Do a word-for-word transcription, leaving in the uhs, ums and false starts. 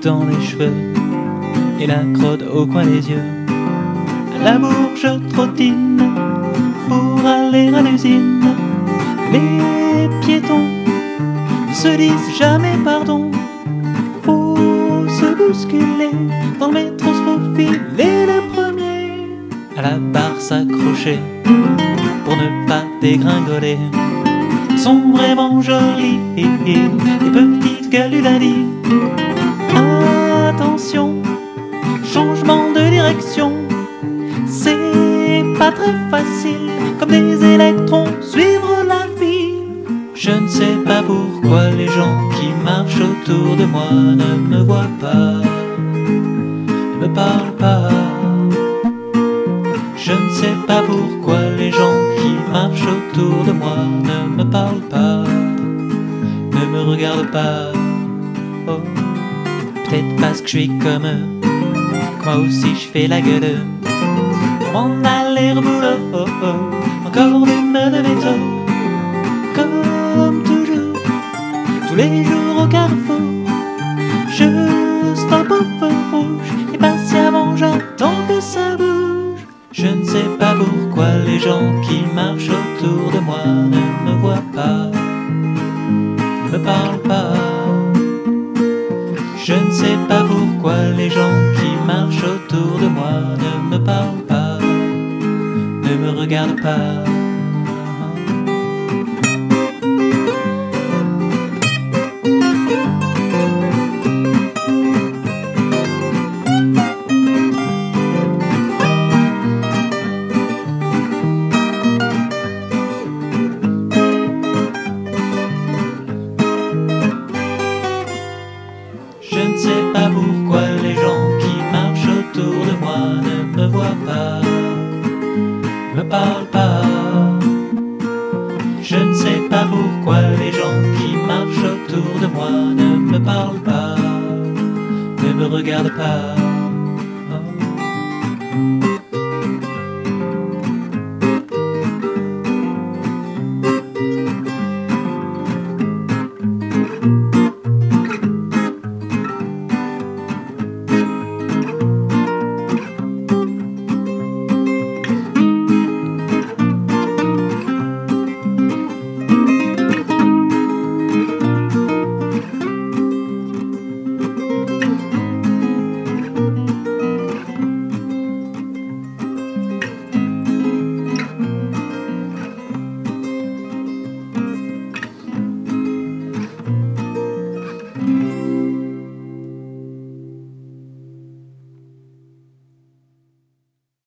dans les cheveux et la crotte au coin des yeux. À la bourge trottine pour aller à l'usine. Les piétons ne se disent jamais pardon. Faut se bousculer dans le métro, se faufiler le premier. À la barre s'accrocher pour ne pas dégringoler. Ils sont vraiment jolis, les petites galuladies. Attention, changement de direction. C'est pas très facile, comme des électrons, suivre la file. Je ne sais pas pourquoi les gens qui marchent autour de moi ne me voient pas, ne me parlent pas. Je ne sais pas pourquoi les gens qui marchent autour de moi ne me parlent pas, ne me regardent pas. Oh, peut-être parce que je suis comme eux, que moi aussi je fais la gueule. Pour m'en aller au boulot, oh, oh, encore une main de métro. Comme toujours, tous les jours au carrefour, je stoppe au feu rouge et patiemment j'attends que ça bouge. Je ne sais pas pourquoi les gens qui marchent autour de moi ne me voient pas, ne me parlent pas. Je ne sais pas pourquoi les gens qui marchent autour de moi ne me parlent pas, ne me regardent pas.